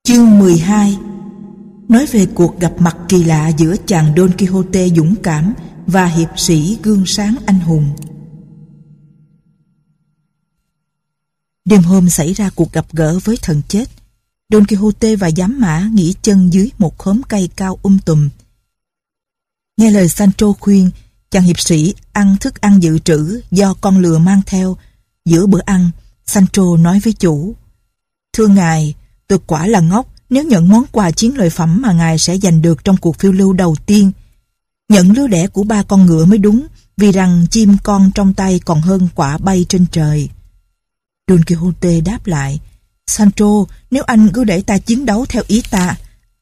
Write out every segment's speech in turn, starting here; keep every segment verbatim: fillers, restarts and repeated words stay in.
Chương mười hai. Nói về cuộc gặp mặt kỳ lạ giữa chàng Don Quixote dũng cảm và hiệp sĩ gương sáng anh hùng. Đêm hôm xảy ra cuộc gặp gỡ với thần chết. Don Quixote và giám mã nghỉ chân dưới một khóm cây cao um tùm. Nghe lời Sancho khuyên, chàng hiệp sĩ ăn thức ăn dự trữ do con lừa mang theo. Giữa bữa ăn, Sancho nói với chủ: "Thưa ngài, tôi quả là ngốc nếu nhận món quà chiến lợi phẩm mà ngài sẽ giành được trong cuộc phiêu lưu đầu tiên. Nhận lứa đẻ của ba con ngựa mới đúng, vì rằng chim con trong tay còn hơn quả bay trên trời." Don Quixote đáp lại: "Sancho, nếu anh cứ để ta chiến đấu theo ý ta,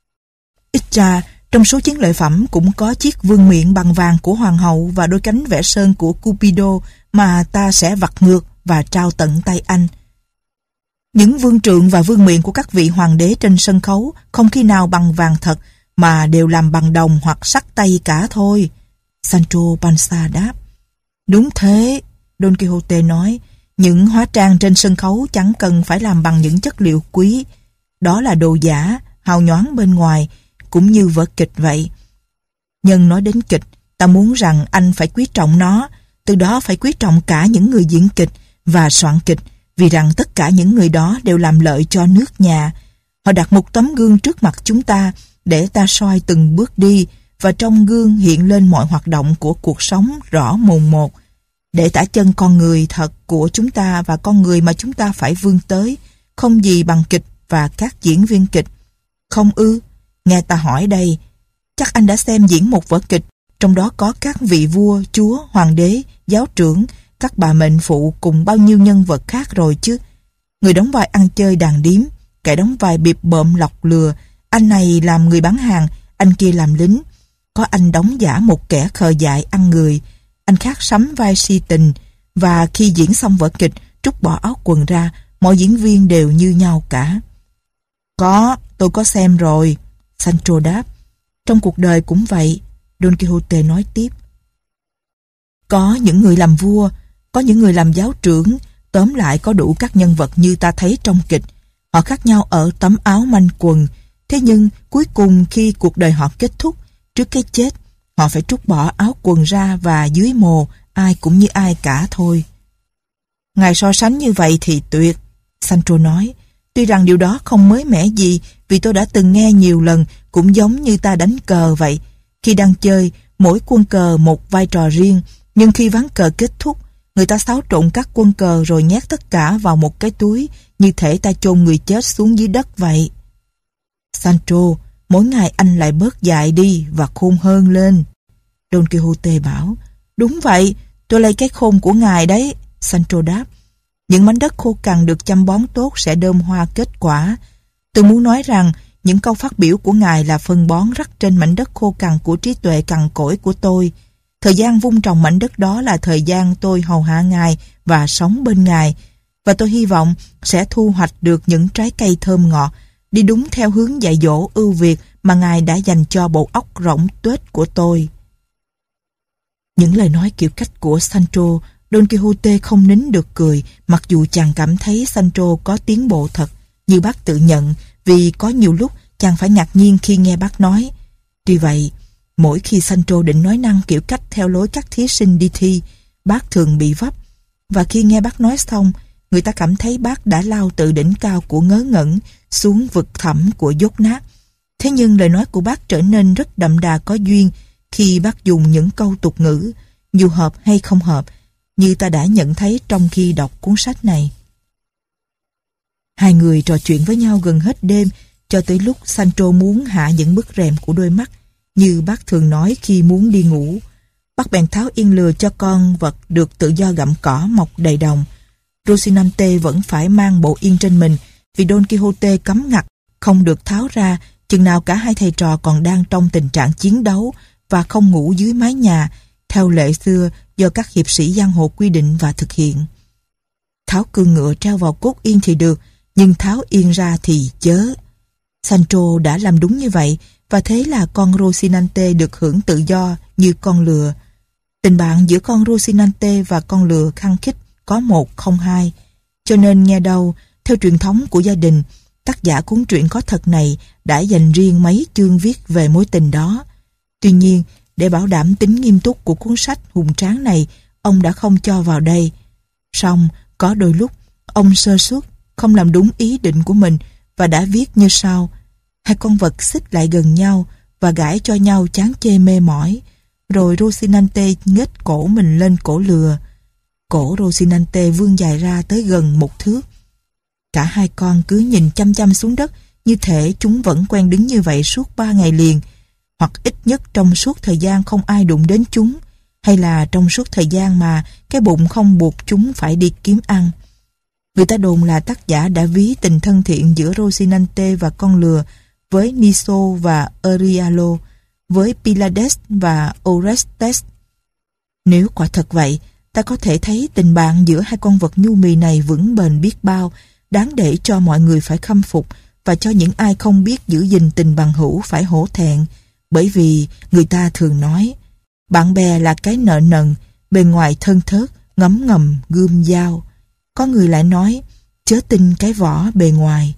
ít ra trong số chiến lợi phẩm cũng có chiếc vương miện bằng vàng của hoàng hậu và đôi cánh vẽ sơn của Cupido mà ta sẽ vặt ngược và trao tận tay anh. Những vương trượng và vương miện của các vị hoàng đế trên sân khấu không khi nào bằng vàng thật, mà đều làm bằng đồng hoặc sắt tay cả thôi." Sancho Panza đáp: "Đúng thế," Don Quixote nói, "những hóa trang trên sân khấu chẳng cần phải làm bằng những chất liệu quý. Đó là đồ giả, hào nhoáng bên ngoài, cũng như vở kịch vậy. Nhân nói đến kịch, ta muốn rằng anh phải quý trọng nó, từ đó phải quý trọng cả những người diễn kịch và soạn kịch, vì rằng tất cả những người đó đều làm lợi cho nước nhà. Họ đặt một tấm gương trước mặt chúng ta để ta soi từng bước đi, và trong gương hiện lên mọi hoạt động của cuộc sống rõ mồn một, để tả chân con người thật của chúng ta và con người mà chúng ta phải vươn tới, không gì bằng kịch và các diễn viên kịch. Không ư? Nghe ta hỏi đây, chắc anh đã xem diễn một vở kịch, trong đó có các vị vua, chúa, hoàng đế, giáo trưởng, các bà mệnh phụ cùng bao nhiêu nhân vật khác rồi chứ. Người đóng vai ăn chơi đàn điếm, kẻ đóng vai bịp bợm lọc lừa, anh này làm người bán hàng, anh kia làm lính. Có anh đóng giả một kẻ khờ dại ăn người, anh khác sắm vai si tình, và khi diễn xong vở kịch, trút bỏ áo quần ra, mọi diễn viên đều như nhau cả." "Có, tôi có xem rồi," Sancho đáp. "Trong cuộc đời cũng vậy," Don Quixote nói tiếp. "Có những người làm vua, có những người làm giáo trưởng, tóm lại có đủ các nhân vật như ta thấy trong kịch. Họ khác nhau ở tấm áo manh quần, thế nhưng cuối cùng khi cuộc đời họ kết thúc, trước cái chết, họ phải trút bỏ áo quần ra và dưới mồ, ai cũng như ai cả thôi." "Ngài so sánh như vậy thì tuyệt," Sancho nói. "Tuy rằng điều đó không mới mẻ gì, vì tôi đã từng nghe nhiều lần, cũng giống như ta đánh cờ vậy. Khi đang chơi, mỗi quân cờ một vai trò riêng, nhưng khi ván cờ kết thúc, người ta xáo trộn các quân cờ rồi nhét tất cả vào một cái túi, như thể ta chôn người chết xuống dưới đất vậy." "Sancho, mỗi ngày anh lại bớt dại đi và khôn hơn lên," Don Quixote bảo. "Đúng vậy, tôi lấy cái khôn của ngài đấy," Sancho đáp. "Những mảnh đất khô cằn được chăm bón tốt sẽ đơm hoa kết quả. Tôi muốn nói rằng những câu phát biểu của ngài là phân bón rắc trên mảnh đất khô cằn của trí tuệ cằn cỗi của tôi. Thời gian vun trồng mảnh đất đó là thời gian tôi hầu hạ ngài và sống bên ngài, và tôi hy vọng sẽ thu hoạch được những trái cây thơm ngọt, đi đúng theo hướng dạy dỗ ưu việt mà ngài đã dành cho bộ óc rỗng tuếch của tôi." Những lời nói kiểu cách của Sancho, Don Quixote không nín được cười, mặc dù chàng cảm thấy Sancho có tiến bộ thật, như bác tự nhận, vì có nhiều lúc chàng phải ngạc nhiên khi nghe bác nói. Tuy vậy, mỗi khi Sancho định nói năng kiểu cách theo lối các thí sinh đi thi, bác thường bị vấp, và khi nghe bác nói xong, người ta cảm thấy bác đã lao từ đỉnh cao của ngớ ngẩn xuống vực thẳm của dốt nát. Thế nhưng lời nói của bác trở nên rất đậm đà có duyên khi bác dùng những câu tục ngữ, dù hợp hay không hợp, như ta đã nhận thấy trong khi đọc cuốn sách này. Hai người trò chuyện với nhau gần hết đêm, cho tới lúc Sancho muốn hạ những bức rèm của đôi mắt, như bác thường nói khi muốn đi ngủ. Bác bèn tháo yên lừa cho con vật được tự do gặm cỏ mọc đầy đồng. Rocinante vẫn phải mang bộ yên trên mình, vì Don Quixote cấm ngặt không được tháo ra chừng nào cả hai thầy trò còn đang trong tình trạng chiến đấu và không ngủ dưới mái nhà, theo lệ xưa do các hiệp sĩ giang hồ quy định và thực hiện. Tháo cương ngựa treo vào cốt yên thì được, nhưng tháo yên ra thì chớ. Sancho đã làm đúng như vậy, và thế là con Rocinante được hưởng tự do như con lừa. Tình bạn giữa con Rocinante và con lừa khăng khít có một không hai, cho nên nghe đâu, theo truyền thống của gia đình, tác giả cuốn truyện có thật này đã dành riêng mấy chương viết về mối tình đó. Tuy nhiên, để bảo đảm tính nghiêm túc của cuốn sách hùng tráng này, ông đã không cho vào đây. Song, có đôi lúc, ông sơ suất, không làm đúng ý định của mình và đã viết như sau: hai con vật xích lại gần nhau và gãi cho nhau chán chê mê mỏi. Rồi Rocinante nhếch cổ mình lên cổ lừa. Cổ Rocinante vươn dài ra tới gần một thước. Cả hai con cứ nhìn chăm chăm xuống đất, như thể chúng vẫn quen đứng như vậy suốt ba ngày liền, hoặc ít nhất trong suốt thời gian không ai đụng đến chúng, hay là trong suốt thời gian mà cái bụng không buộc chúng phải đi kiếm ăn. Người ta đồn là tác giả đã ví tình thân thiện giữa Rocinante và con lừa, với Niso và Euryalo, với Pylades và Orestes. Nếu quả thật vậy, ta có thể thấy tình bạn giữa hai con vật nhu mì này vững bền biết bao, đáng để cho mọi người phải khâm phục và cho những ai không biết giữ gìn tình bằng hữu phải hổ thẹn, bởi vì người ta thường nói bạn bè là cái nợ nần, bề ngoài thân thớt, ngấm ngầm gươm dao. Có người lại nói chớ tin cái vỏ bề ngoài.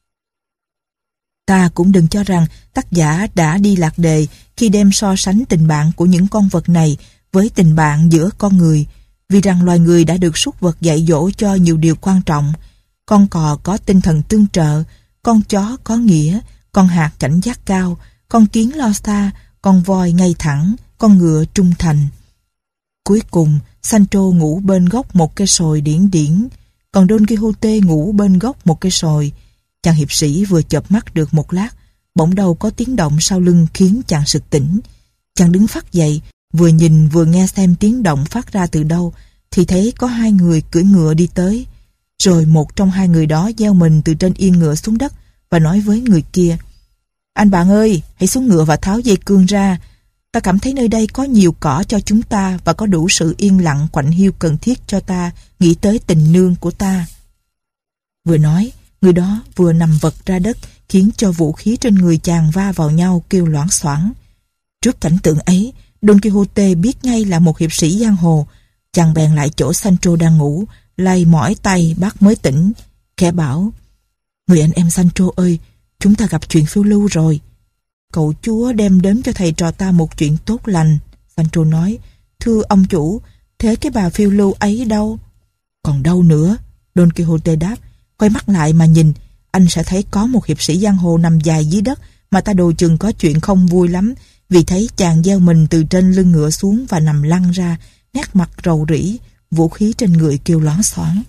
Ta cũng đừng cho rằng tác giả đã đi lạc đề khi đem so sánh tình bạn của những con vật này với tình bạn giữa con người, vì rằng loài người đã được súc vật dạy dỗ cho nhiều điều quan trọng. Con cò có tinh thần tương trợ, con chó có nghĩa, con hạt cảnh giác cao, con kiến lo xa, con voi ngay thẳng, con ngựa trung thành. Cuối cùng, Sancho ngủ bên gốc một cây sồi điển điển, còn Don Quixote ngủ bên gốc một cây sồi. Chàng hiệp sĩ vừa chợp mắt được một lát, bỗng đâu có tiếng động sau lưng khiến chàng sực tỉnh. Chàng đứng phắt dậy, vừa nhìn vừa nghe xem tiếng động phát ra từ đâu, thì thấy có hai người cưỡi ngựa đi tới. Rồi một trong hai người đó gieo mình từ trên yên ngựa xuống đất và nói với người kia: anh bạn ơi, hãy xuống ngựa và tháo dây cương ra. Ta cảm thấy nơi đây có nhiều cỏ cho chúng ta và có đủ sự yên lặng quạnh hiu cần thiết cho ta nghĩ tới tình nương của ta. Vừa nói, người đó vừa nằm vật ra đất, khiến cho vũ khí trên người chàng va vào nhau kêu loảng xoảng. Trước cảnh tượng ấy, Don Quixote biết ngay là một hiệp sĩ giang hồ. Chàng bèn lại chỗ Sancho đang ngủ, lay mỏi tay bác mới tỉnh, khẽ bảo: người anh em Sancho ơi, chúng ta gặp chuyện phiêu lưu rồi. Cậu chúa đem đến cho thầy trò ta một chuyện tốt lành. Sancho nói: thưa ông chủ, thế cái bà phiêu lưu ấy đâu? Còn đâu nữa? Don Quixote đáp: quay mắt lại mà nhìn, anh sẽ thấy có một hiệp sĩ giang hồ nằm dài dưới đất mà ta đồ chừng có chuyện không vui lắm, vì thấy chàng gieo mình từ trên lưng ngựa xuống và nằm lăn ra, nét mặt rầu rĩ, vũ khí trên người kêu loáng xoáng.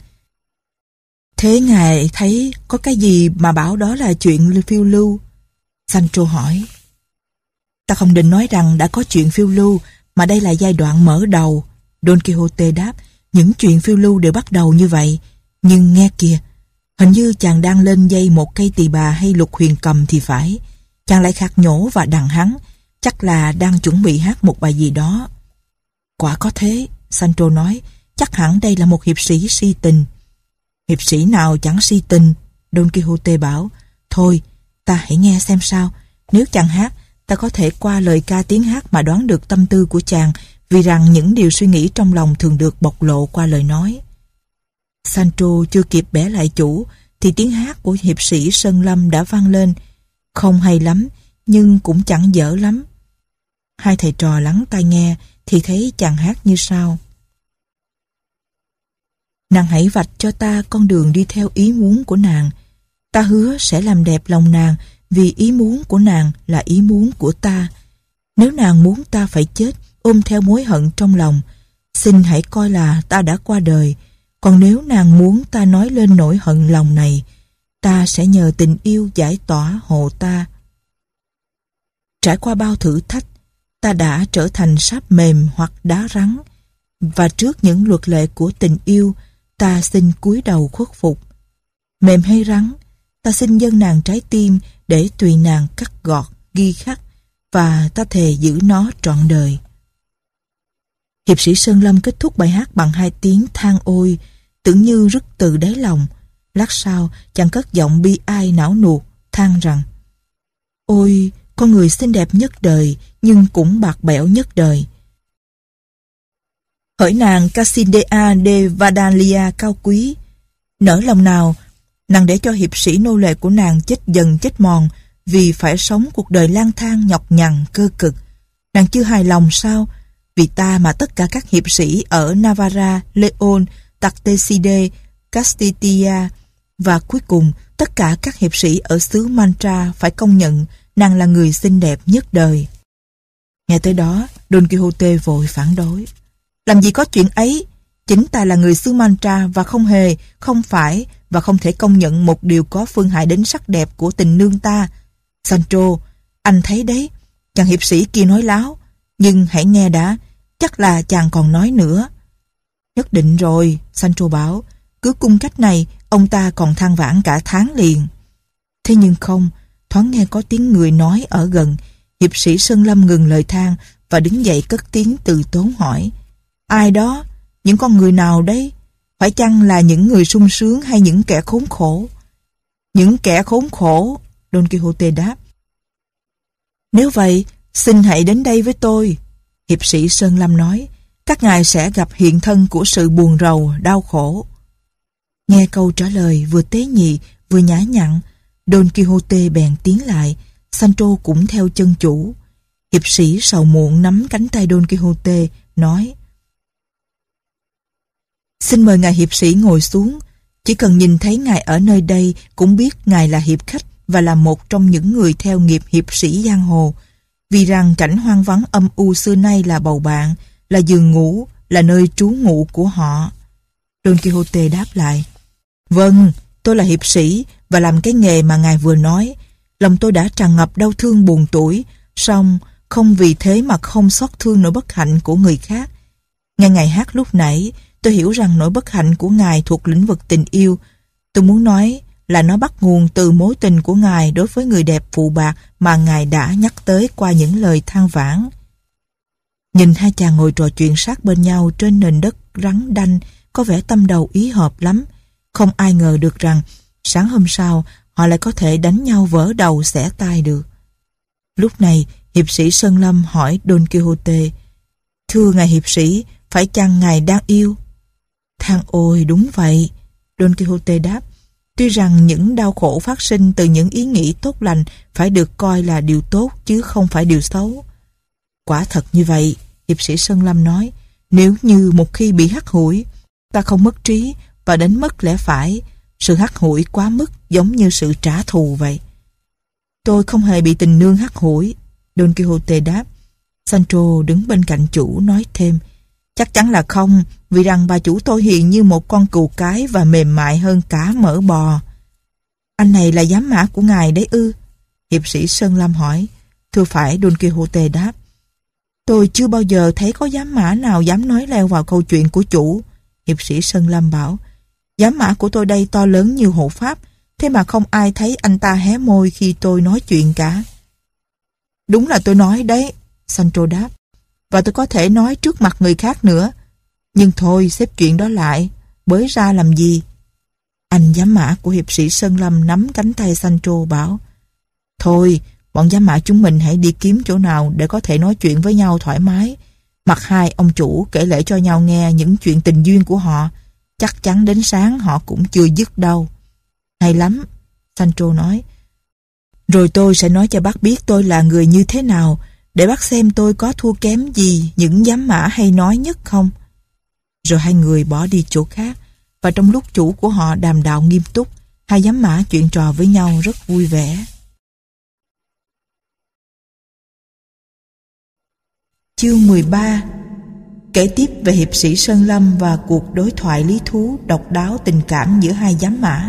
Thế ngài thấy có cái gì mà bảo đó là chuyện phiêu lưu? Sancho hỏi. Ta không định nói rằng đã có chuyện phiêu lưu, mà đây là giai đoạn mở đầu. Don Quixote đáp: những chuyện phiêu lưu đều bắt đầu như vậy. Nhưng nghe kìa, hình như chàng đang lên dây một cây tỳ bà hay lục huyền cầm thì phải. Chàng lại khạc nhổ và đằng hắn, chắc là đang chuẩn bị hát một bài gì đó. Quả có thế, Sancho nói, chắc hẳn đây là một hiệp sĩ si tình. Hiệp sĩ nào chẳng si tình, Don Quixote bảo. Thôi, ta hãy nghe xem sao. Nếu chàng hát, ta có thể qua lời ca tiếng hát mà đoán được tâm tư của chàng, vì rằng những điều suy nghĩ trong lòng thường được bộc lộ qua lời nói. Sancho chưa kịp bẻ lại chủ, thì tiếng hát của hiệp sĩ Sơn Lâm đã vang lên. Không hay lắm, nhưng cũng chẳng dở lắm. Hai thầy trò lắng tai nghe, thì thấy chàng hát như sau. Nàng hãy vạch cho ta con đường đi theo ý muốn của nàng. Ta hứa sẽ làm đẹp lòng nàng, vì ý muốn của nàng là ý muốn của ta. Nếu nàng muốn ta phải chết, ôm theo mối hận trong lòng, xin hãy coi là ta đã qua đời. Còn nếu nàng muốn ta nói lên nỗi hận lòng này, ta sẽ nhờ tình yêu giải tỏa hộ ta. Trải qua bao thử thách, ta đã trở thành sáp mềm hoặc đá rắn, và trước những luật lệ của tình yêu, ta xin cúi đầu khuất phục. Mềm hay rắn, ta xin dâng nàng trái tim để tùy nàng cắt gọt, ghi khắc, và ta thề giữ nó trọn đời. Hiệp sĩ Sơn Lâm kết thúc bài hát bằng hai tiếng than ôi, tưởng như rứt từ đáy lòng. Lát sau, chàng cất giọng bi ai não nuột, than rằng: Ôi, con người xinh đẹp nhất đời, nhưng cũng bạc bẽo nhất đời. Hỡi nàng Cassidea de Vandalia cao quý, nỡ lòng nào Nàng để cho hiệp sĩ nô lệ của nàng chết dần chết mòn vì phải sống cuộc đời lang thang nhọc nhằn cơ cực. Nàng chưa hài lòng sao? Vì ta mà tất cả các hiệp sĩ ở Navarra, León, Tarteside, Castilla và cuối cùng tất cả các hiệp sĩ ở xứ Mancha phải công nhận nàng là người xinh đẹp nhất đời. Nghe tới đó, Don Quixote vội phản đối. Làm gì có chuyện ấy? Chính ta là người xứ Mancha và không hề, không phải và không thể công nhận một điều có phương hại đến sắc đẹp của tình nương ta. Sancho, anh thấy đấy, chàng hiệp sĩ kia nói láo, nhưng hãy nghe đã, chắc là chàng còn nói nữa. Nhất định rồi, Sancho bảo, cứ cung cách này, ông ta còn than vãn cả tháng liền. Thế nhưng không, thoáng nghe có tiếng người nói ở gần, hiệp sĩ Sơn Lâm ngừng lời than và đứng dậy cất tiếng từ tốn hỏi. Ai đó? Những con người nào đấy? Phải chăng là những người sung sướng hay những kẻ khốn khổ? Những kẻ khốn khổ, Don Quixote đáp. Nếu vậy, xin hãy đến đây với tôi. Hiệp sĩ Sơn Lâm nói, các ngài sẽ gặp hiện thân của sự buồn rầu, đau khổ. Nghe câu trả lời vừa tế nhị, vừa nhã nhặn, Don Quixote bèn tiến lại, Sancho cũng theo chân chủ. Hiệp sĩ sầu muộn nắm cánh tay Don Quixote, nói: Xin mời ngài hiệp sĩ ngồi xuống, chỉ cần nhìn thấy ngài ở nơi đây cũng biết ngài là hiệp khách và là một trong những người theo nghiệp hiệp sĩ giang hồ, vì rằng cảnh hoang vắng âm u xưa nay là bầu bạn, là giường ngủ, là nơi trú ngụ của họ. Don Quixote đáp lại: Vâng, tôi là hiệp sĩ và làm cái nghề mà ngài vừa nói. Lòng tôi đã tràn ngập đau thương buồn tủi, song không vì thế mà không xót thương nỗi bất hạnh của người khác. Nghe ngài hát lúc nãy, tôi hiểu rằng nỗi bất hạnh của ngài thuộc lĩnh vực tình yêu. Tôi muốn nói là nó bắt nguồn từ mối tình của ngài đối với người đẹp phụ bạc mà ngài đã nhắc tới qua những lời than vãn. Nhìn hai chàng ngồi trò chuyện sát bên nhau trên nền đất rắn đanh, có vẻ tâm đầu ý hợp lắm. Không ai ngờ được rằng sáng hôm sau họ lại có thể đánh nhau vỡ đầu xẻ tai được. Lúc này, hiệp sĩ Sơn Lâm hỏi Don Quixote: Thưa ngài hiệp sĩ, phải chăng ngài đang yêu? Than ôi, đúng vậy, Don Quixote đáp. Tuy rằng những đau khổ phát sinh từ những ý nghĩ tốt lành phải được coi là điều tốt chứ không phải điều xấu. Quả thật như vậy, hiệp sĩ Sơn Lâm nói. Nếu như một khi bị hắt hủi, ta không mất trí và đến mất lẽ phải, sự hắt hủi quá mức giống như sự trả thù vậy. Tôi không hề bị tình nương hắt hủi, Don Quixote đáp. Sancho đứng bên cạnh chủ nói thêm: Chắc chắn là không, vì rằng bà chủ tôi hiền như một con cừu cái và mềm mại hơn cả mỡ bò. Anh này là giám mã của ngài đấy ư? Hiệp sĩ Sơn Lâm hỏi. Thưa phải, Don Quixote đáp. Tôi chưa bao giờ thấy có giám mã nào dám nói leo vào câu chuyện của chủ, hiệp sĩ Sơn Lâm bảo. Giám mã của tôi đây to lớn như hộ pháp, thế mà không ai thấy anh ta hé môi khi tôi nói chuyện cả. Đúng là tôi nói đấy, Sancho đáp. Và tôi có thể nói trước mặt người khác nữa. Nhưng thôi, xếp chuyện đó lại, bới ra làm gì? Anh giám mã của hiệp sĩ Sơn Lâm nắm cánh tay Sancho bảo: Thôi, bọn giám mã chúng mình hãy đi kiếm chỗ nào để có thể nói chuyện với nhau thoải mái. Mặt hai ông chủ kể lể cho nhau nghe những chuyện tình duyên của họ. Chắc chắn đến sáng họ cũng chưa dứt đâu. Hay lắm, Sancho nói. Rồi tôi sẽ nói cho bác biết tôi là người như thế nào, để bác xem tôi có thua kém gì những giám mã hay nói nhất không. Rồi hai người bỏ đi chỗ khác, và trong lúc chủ của họ đàm đạo nghiêm túc, hai giám mã chuyện trò với nhau rất vui vẻ. Chương mười ba. Kể tiếp về hiệp sĩ Sơn Lâm và cuộc đối thoại lý thú độc đáo tình cảm giữa hai giám mã.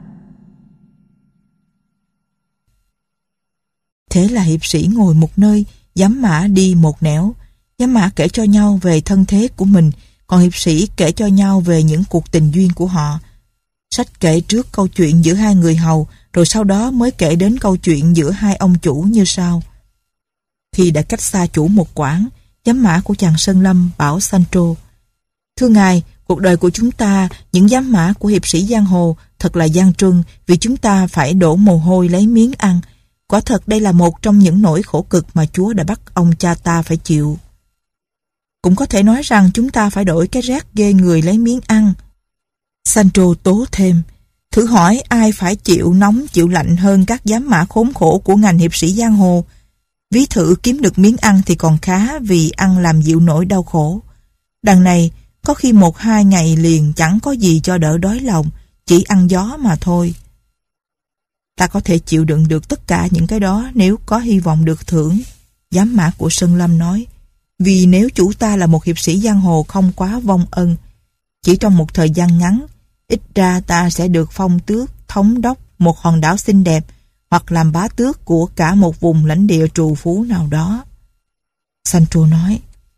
Thế là hiệp sĩ ngồi một nơi, giám mã đi một nẻo. Giám mã kể cho nhau về thân thế của mình, còn hiệp sĩ kể cho nhau về những cuộc tình duyên của họ. Sách kể trước câu chuyện giữa hai người hầu, rồi sau đó mới kể đến câu chuyện giữa hai ông chủ như sau. Khi đã cách xa chủ một quãng, giám mã của chàng Sơn Lâm bảo Sancho: Thưa ngài, cuộc đời của chúng ta, những giám mã của hiệp sĩ giang hồ, thật là gian truân vì chúng ta phải đổ mồ hôi lấy miếng ăn. Quả thật đây là một trong những nỗi khổ cực mà Chúa đã bắt ông cha ta phải chịu. Cũng có thể nói rằng chúng ta phải đổi cái rác ghê người lấy miếng ăn. Sancho tố thêm: Thử hỏi ai phải chịu nóng chịu lạnh hơn các giám mã khốn khổ của ngành hiệp sĩ giang hồ. Ví thử kiếm được miếng ăn thì còn khá, vì ăn làm dịu nỗi đau khổ. Đằng này, có khi một hai ngày liền chẳng có gì cho đỡ đói lòng, chỉ ăn gió mà thôi. Ta có thể chịu đựng được tất cả những cái đó nếu có hy vọng được thưởng, giám mã của Sơn Lâm nói. Vì nếu chủ ta là một hiệp sĩ giang hồ không quá vong ân, chỉ trong một thời gian ngắn, ít ra ta sẽ được phong tước, thống đốc một hòn đảo xinh đẹp, hoặc làm bá tước của cả một vùng lãnh địa trù phú nào đó. Sancho nói,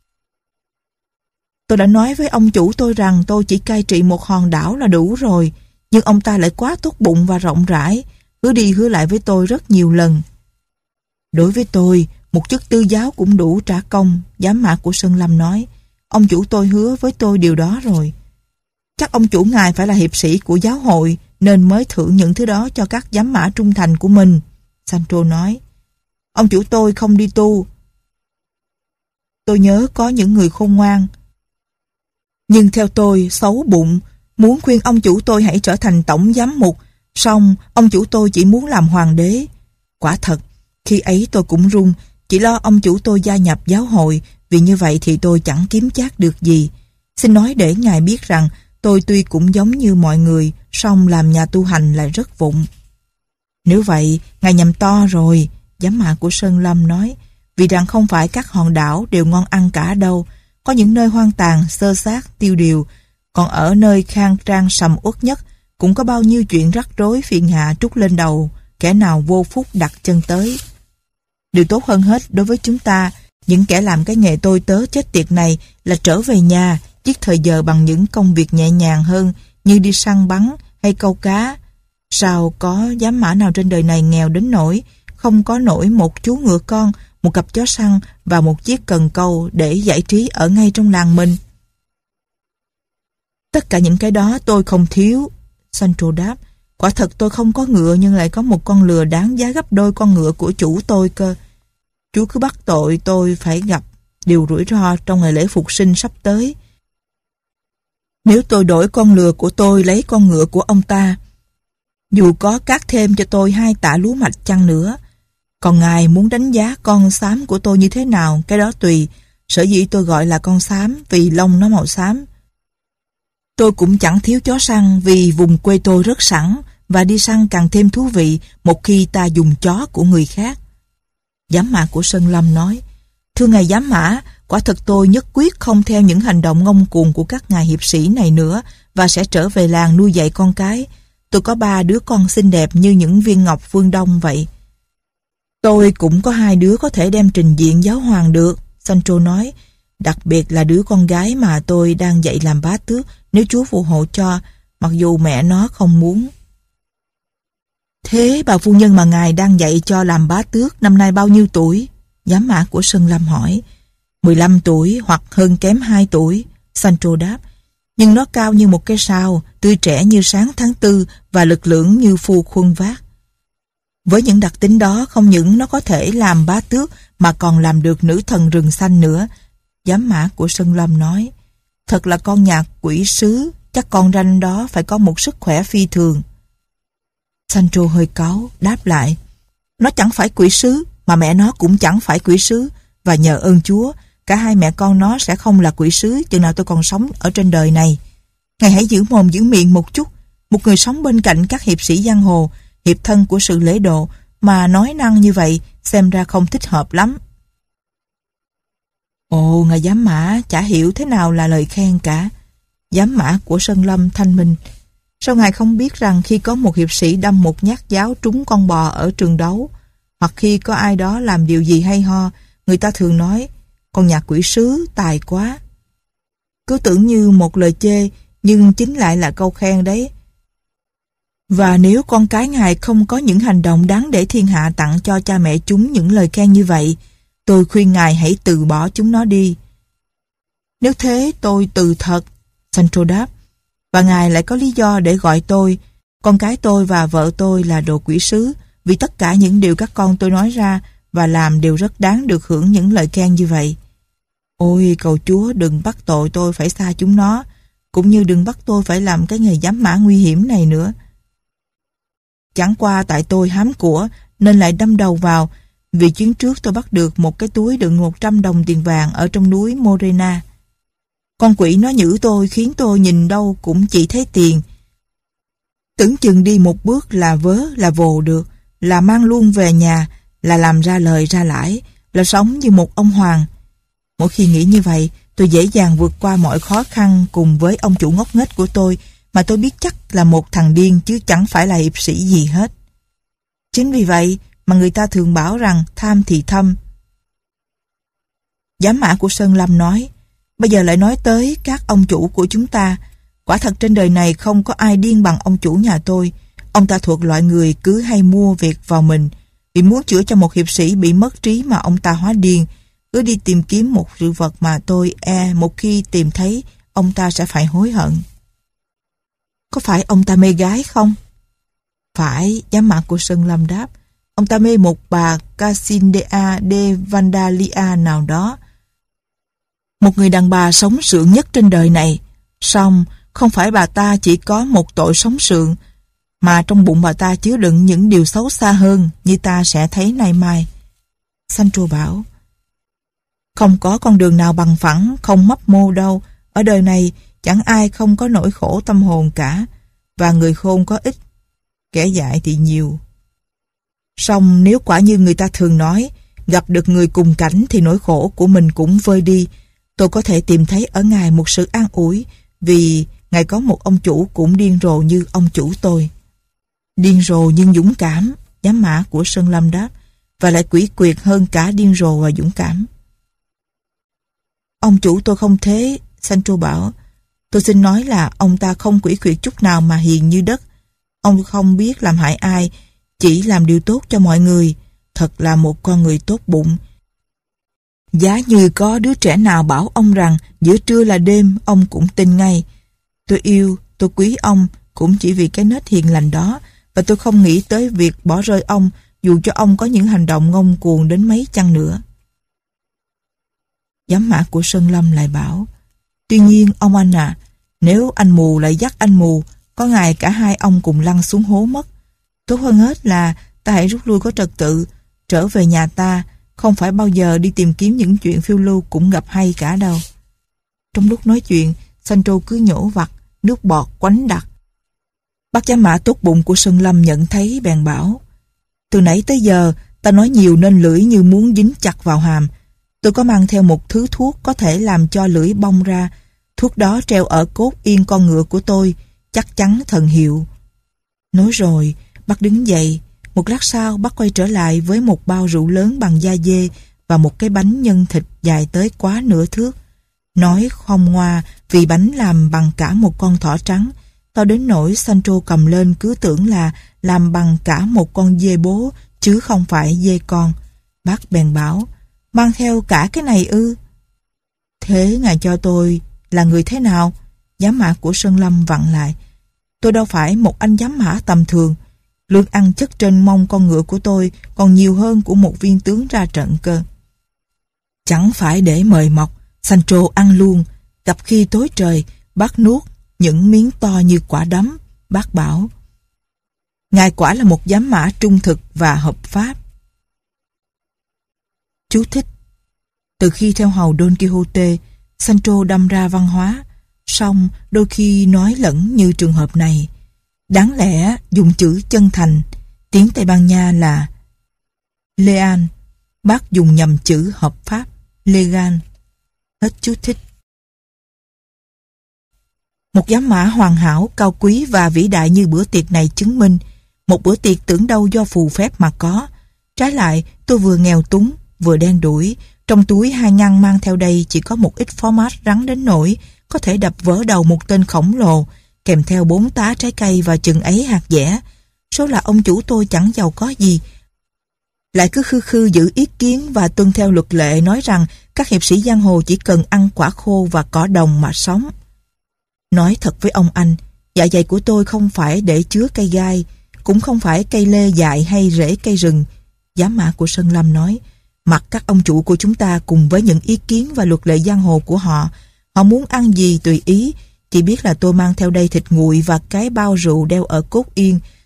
tôi đã nói với ông chủ tôi rằng tôi chỉ cai trị một hòn đảo là đủ rồi, nhưng ông ta lại quá tốt bụng và rộng rãi, hứa đi hứa lại với tôi rất nhiều lần. Đối với tôi, một chức tư giáo cũng đủ trả công, giám mã của Sơn Lâm nói. Ông chủ tôi hứa với tôi điều đó rồi. Chắc ông chủ ngài phải là hiệp sĩ của giáo hội, nên mới thưởng những thứ đó cho các giám mã trung thành của mình, Sancho nói. Ông chủ tôi không đi tu. Tôi nhớ có những người khôn ngoan, nhưng theo tôi xấu bụng, muốn khuyên ông chủ tôi hãy trở thành tổng giám mục, song ông chủ tôi chỉ muốn làm hoàng đế. Quả thật, khi ấy tôi cũng run, chỉ lo ông chủ tôi gia nhập giáo hội, vì như vậy thì tôi chẳng kiếm chác được gì. Xin nói để ngài biết rằng tôi tuy cũng giống như mọi người, song làm nhà tu hành lại rất vụng. Nếu vậy, ngài nhầm to rồi, giám mã của Sơn Lâm nói, vì rằng không phải các hòn đảo đều ngon ăn cả đâu. Có những nơi hoang tàn, xơ xác, tiêu điều, còn ở nơi khang trang sầm uất nhất cũng có bao nhiêu chuyện rắc rối phiền hà trút lên đầu kẻ nào vô phúc đặt chân tới. Điều tốt hơn hết đối với chúng ta, những kẻ làm cái nghề tôi tớ chết tiệt này, là trở về nhà, giết thời giờ bằng những công việc nhẹ nhàng hơn như đi săn bắn hay câu cá. Sao có giám mã nào trên đời này nghèo đến nỗi không có nổi một chú ngựa con, một cặp chó săn và một chiếc cần câu để giải trí ở ngay trong làng mình? Tất cả những cái đó tôi không thiếu, Sancho đáp. Quả thật tôi không có ngựa, nhưng lại có một con lừa đáng giá gấp đôi con ngựa của chủ tôi cơ. Chúa cứ bắt tội tôi phải gặp điều rủi ro trong ngày lễ phục sinh sắp tới. Nếu tôi đổi con lừa của tôi lấy con ngựa của ông ta, dù có cát thêm cho tôi hai tạ lúa mạch chăng nữa. Còn ngài muốn đánh giá con xám của tôi như thế nào, cái đó tùy. Sở dĩ tôi gọi là con xám vì lông nó màu xám. Tôi cũng chẳng thiếu chó săn, vì vùng quê tôi rất sẵn, và đi săn càng thêm thú vị một khi ta dùng chó của người khác. Giám mã của Sơn Lâm nói, thưa ngài giám mã, quả thật tôi nhất quyết không theo những hành động ngông cuồng của các ngài hiệp sĩ này nữa, và sẽ trở về làng nuôi dạy con cái. Tôi có ba đứa con xinh đẹp như những viên ngọc phương Đông vậy. Tôi cũng có hai đứa có thể đem trình diện giáo hoàng được, Sancho nói, đặc biệt là đứa con gái mà tôi đang dạy làm bá tước, nếu Chúa phù hộ cho, mặc dù mẹ nó không muốn. Thế bà phu nhân mà ngài đang dạy cho làm bá tước năm nay bao nhiêu tuổi? Giám mã của Sơn Lâm hỏi. mười lăm tuổi hoặc hơn kém hai tuổi, Sancho đáp. Nhưng nó cao như một cây sao, tươi trẻ như sáng tháng tư và lực lưỡng như phu khuân vác. Với những đặc tính đó, không những nó có thể làm bá tước mà còn làm được nữ thần rừng xanh nữa, giám mã của Sơn Lâm nói. Thật là con nhà quỷ sứ, chắc con ranh đó phải có một sức khỏe phi thường. Sancho hơi cáu, đáp lại. Nó chẳng phải quỷ sứ, mà mẹ nó cũng chẳng phải quỷ sứ, và nhờ ơn Chúa, cả hai mẹ con nó sẽ không là quỷ sứ chừng nào tôi còn sống ở trên đời này. Ngài hãy giữ mồm giữ miệng một chút. Một người sống bên cạnh các hiệp sĩ giang hồ, hiệp thân của sự lễ độ, mà nói năng như vậy xem ra không thích hợp lắm. Ồ, ngài giám mã chả hiểu thế nào là lời khen cả. Giám mã của Sơn Lâm thanh minh. Sao ngài không biết rằng khi có một hiệp sĩ đâm một nhát giáo trúng con bò ở trường đấu, hoặc khi có ai đó làm điều gì hay ho, người ta thường nói, con nhà quỷ sứ tài quá. Cứ tưởng như một lời chê, nhưng chính lại là câu khen đấy. Và nếu con cái ngài không có những hành động đáng để thiên hạ tặng cho cha mẹ chúng những lời khen như vậy, tôi khuyên ngài hãy từ bỏ chúng nó đi. Nếu thế tôi từ thật, Sancho đáp, và ngài lại có lý do để gọi tôi, con cái tôi và vợ tôi là đồ quỷ sứ, vì tất cả những điều các con tôi nói ra và làm đều rất đáng được hưởng những lời khen như vậy. Ôi cầu Chúa đừng bắt tội tôi phải xa chúng nó, cũng như đừng bắt tôi phải làm cái nghề giám mã nguy hiểm này nữa. Chẳng qua tại tôi hám của nên lại đâm đầu vào, vì chuyến trước tôi bắt được một cái túi đựng một trăm đồng tiền vàng ở trong núi Morena. Con quỷ nó nhử tôi khiến tôi nhìn đâu cũng chỉ thấy tiền. Tưởng chừng đi một bước là vớ là vồ được, là mang luôn về nhà, là làm ra lời ra lãi, là sống như một ông hoàng. Mỗi khi nghĩ như vậy, tôi dễ dàng vượt qua mọi khó khăn cùng với ông chủ ngốc nghếch của tôi, mà tôi biết chắc là một thằng điên chứ chẳng phải là hiệp sĩ gì hết. Chính vì vậy mà người ta thường bảo rằng tham thì thâm. Giám mã của Sơn Lâm nói, bây giờ lại nói tới các ông chủ của chúng ta. Quả thật trên đời này không có ai điên bằng ông chủ nhà tôi. Ông ta thuộc loại người cứ hay mua việc vào mình, vì muốn chữa cho một hiệp sĩ bị mất trí mà ông ta hóa điên, cứ đi tìm kiếm một sự vật mà tôi e một khi tìm thấy, ông ta sẽ phải hối hận. Có phải ông ta mê gái không? Phải, giám mã của Sơn Lâm đáp. Ông ta mê một bà Casindea de Vandalia nào đó, một người đàn bà sống sượng nhất trên đời này. Song không phải bà ta chỉ có một tội sống sượng, mà trong bụng bà ta chứa đựng những điều xấu xa hơn, như ta sẽ thấy nay mai. Sancho bảo, không có con đường nào bằng phẳng, không mấp mô đâu. Ở đời này chẳng ai không có nỗi khổ tâm hồn cả, và người khôn có ít, kẻ dại thì nhiều. Song nếu quả như người ta thường nói, gặp được người cùng cảnh thì nỗi khổ của mình cũng vơi đi, tôi có thể tìm thấy ở Ngài một sự an ủi, vì Ngài có một ông chủ cũng điên rồ như ông chủ tôi. Điên rồ nhưng dũng cảm, giám mã của Sơn Lâm đáp, và lại quỷ quyệt hơn cả điên rồ và dũng cảm. Ông chủ tôi không thế, Sancho bảo. Tôi xin nói là ông ta không quỷ quyệt chút nào mà hiền như đất. Ông không biết làm hại ai, chỉ làm điều tốt cho mọi người. Thật là một con người tốt bụng. Giá như có đứa trẻ nào bảo ông rằng giữa trưa là đêm, ông cũng tin ngay. Tôi yêu, tôi quý ông cũng chỉ vì cái nết hiền lành đó, và tôi không nghĩ tới việc bỏ rơi ông dù cho ông có những hành động ngông cuồng đến mấy chăng nữa. Giám mã của Sơn Lâm lại bảo, tuy nhiên ông anh à, nếu anh mù lại dắt anh mù, có ngày cả hai ông cùng lăn xuống hố mất. Tốt hơn hết là ta hãy rút lui có trật tự, trở về nhà ta, không phải bao giờ đi tìm kiếm những chuyện phiêu lưu cũng gặp hay cả đâu. Trong lúc nói chuyện, Sancho cứ nhổ vặt, nước bọt quánh đặc. Bác giám mã tốt bụng của Sơn Lâm nhận thấy bèn bảo, từ nãy tới giờ ta nói nhiều nên lưỡi như muốn dính chặt vào hàm. Tôi có mang theo một thứ thuốc có thể làm cho lưỡi bong ra. Thuốc đó treo ở cốt yên con ngựa của tôi, chắc chắn thần hiệu. Nói rồi, bác đứng dậy. Một lát sau, bác quay trở lại với một bao rượu lớn bằng da dê và một cái bánh nhân thịt dài tới quá nửa thước. Nói không ngoa vì bánh làm bằng cả một con thỏ trắng, to đến nỗi Sancho cầm lên cứ tưởng là làm bằng cả một con dê bố chứ không phải dê con. Bác bèn bảo, mang theo cả cái này ư? Thế ngài cho tôi là người thế nào? Giám mã của Sơn Lâm vặn lại. Tôi đâu phải một anh giám mã tầm thường. Lương ăn chất trên mông con ngựa của tôi còn nhiều hơn của một viên tướng ra trận cơ. Chẳng phải để mời mọc, Sancho ăn luôn. Gặp khi tối trời, bác nuốt những miếng to như quả đấm. Bác bảo, ngài quả là một giám mã trung thực và hợp pháp. Chú thích: từ khi theo hầu Don Quixote, Sancho đâm ra văn hóa, song đôi khi nói lẫn như trường hợp này. Đáng lẽ dùng chữ chân thành, tiếng Tây Ban Nha là leal, bác dùng nhầm chữ hợp pháp, legal. Hết chú thích. Một giám mã hoàn hảo, cao quý và vĩ đại như bữa tiệc này chứng minh, một bữa tiệc tưởng đâu do phù phép mà có. Trái lại, tôi vừa nghèo túng, vừa đen đủi. Trong túi hai ngăn mang theo đây chỉ có một ít phó mát rắn đến nỗi có thể đập vỡ đầu một tên khổng lồ, kèm theo bốn tá trái cây và chừng ấy hạt dẻ. Số là ông chủ tôi chẳng giàu có gì, lại cứ khư khư giữ ý kiến và tuân theo luật lệ, nói rằng các hiệp sĩ giang hồ chỉ cần ăn quả khô và cỏ đồng mà sống. Nói thật với ông anh, dạ dày của tôi không phải để chứa cây gai, cũng không phải cây lê dại hay rễ cây rừng. Giám mã của Sơn Lâm nói, mặc các ông chủ của chúng ta cùng với những ý kiến và luật lệ giang hồ của họ, họ muốn ăn gì tùy ý, chỉ biết là tôi mang theo đây thịt nguội và cái bao rượu đeo ở cốt yên,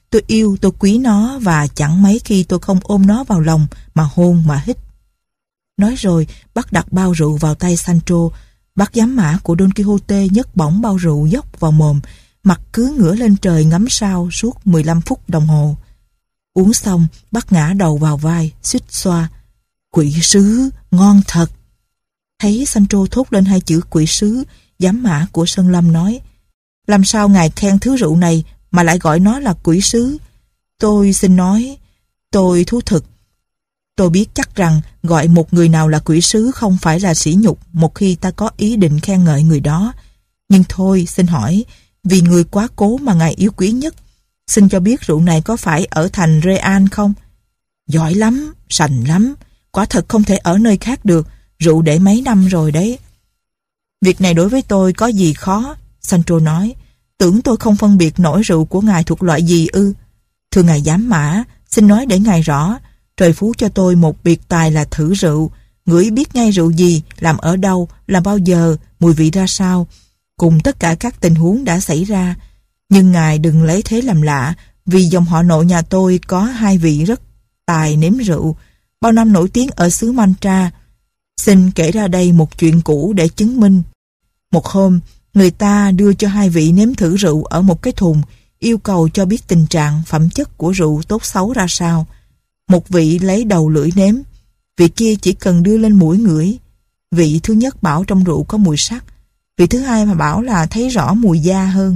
Tôi yêu, tôi quý nó và chẳng mấy khi tôi không ôm nó vào lòng mà hôn mà hít. Nói rồi, bác đặt bao rượu vào tay Sancho. Bác giám mã của Don Quixote nhấc bổng bao rượu dốc vào mồm, mặt cứ ngửa lên trời ngắm sao suốt mười lăm phút đồng hồ. Uống xong, bác ngã đầu vào vai, suýt xoa. Quỷ sứ, ngon thật. Thấy Sancho thốt lên hai chữ quỷ sứ, giám mã của Sơn Lâm nói: làm sao ngài khen thứ rượu này mà lại gọi nó là quỷ sứ? Tôi xin nói, tôi thú thực. Tôi biết chắc rằng gọi một người nào là quỷ sứ không phải là sỉ nhục một khi ta có ý định khen ngợi người đó. Nhưng thôi, xin hỏi, vì người quá cố mà ngài yêu quý nhất, xin cho biết rượu này có phải ở thành Real không? Giỏi lắm, sành lắm, quả thật không thể ở nơi khác được, rượu để mấy năm rồi đấy. Việc này đối với tôi có gì khó? Sancho nói. Tưởng tôi không phân biệt nổi rượu của ngài thuộc loại gì ư? Thưa ngài giám mã, xin nói để ngài rõ. Trời phú cho tôi một biệt tài là thử rượu, ngửi biết ngay rượu gì, làm ở đâu, làm bao giờ, mùi vị ra sao, cùng tất cả các tình huống đã xảy ra. Nhưng ngài đừng lấy thế làm lạ, vì dòng họ nội nhà tôi có hai vị rất tài nếm rượu, bao năm nổi tiếng ở xứ Mantra. Xin kể ra đây một chuyện cũ để chứng minh. Một hôm, người ta đưa cho hai vị nếm thử rượu ở một cái thùng, yêu cầu cho biết tình trạng, phẩm chất của rượu tốt xấu ra sao. Một vị lấy đầu lưỡi nếm, vị kia chỉ cần đưa lên mũi ngửi. Vị thứ nhất bảo trong rượu có mùi sắt, vị thứ hai mà bảo là thấy rõ mùi da hơn.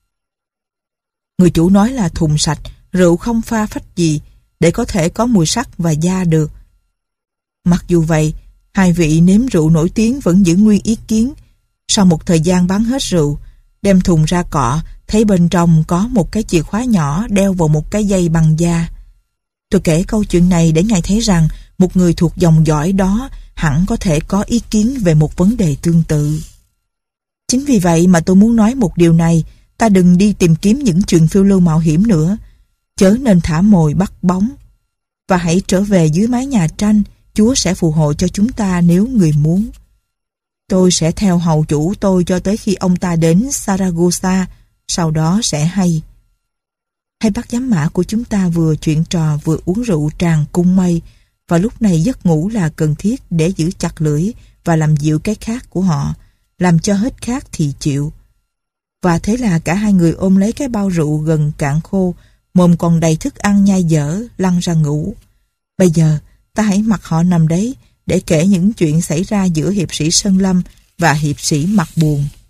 Người chủ nói là thùng sạch, rượu không pha phách gì để có thể có mùi sắt và da được. Mặc dù vậy, hai vị nếm rượu nổi tiếng vẫn giữ nguyên ý kiến. Sau một thời gian bán hết rượu, đem thùng ra cọ, thấy bên trong có một cái chìa khóa nhỏ đeo vào một cái dây bằng da. Tôi kể câu chuyện này để ngài thấy rằng một người thuộc dòng dõi đó hẳn có thể có ý kiến về một vấn đề tương tự. Chính vì vậy mà tôi muốn nói một điều này, ta đừng đi tìm kiếm những chuyện phiêu lưu mạo hiểm nữa, chớ nên thả mồi bắt bóng. Và hãy trở về dưới mái nhà tranh, Chúa sẽ phù hộ cho chúng ta nếu người muốn. Tôi sẽ theo hầu chủ tôi cho tới khi ông ta đến Saragossa, sau đó sẽ hay. Hai bác giám mã của chúng ta vừa chuyện trò vừa uống rượu tràn cung mây, và lúc này giấc ngủ là cần thiết để giữ chặt lưỡi và làm dịu cái khát của họ, làm cho hết khát thì chịu. Và thế là cả hai người ôm lấy cái bao rượu gần cạn khô, mồm còn đầy thức ăn nhai dở, lăn ra ngủ. Bây giờ, ta hãy mặc họ nằm đấy để kể những chuyện xảy ra giữa hiệp sĩ Sơn Lâm và hiệp sĩ Mặt Buồn.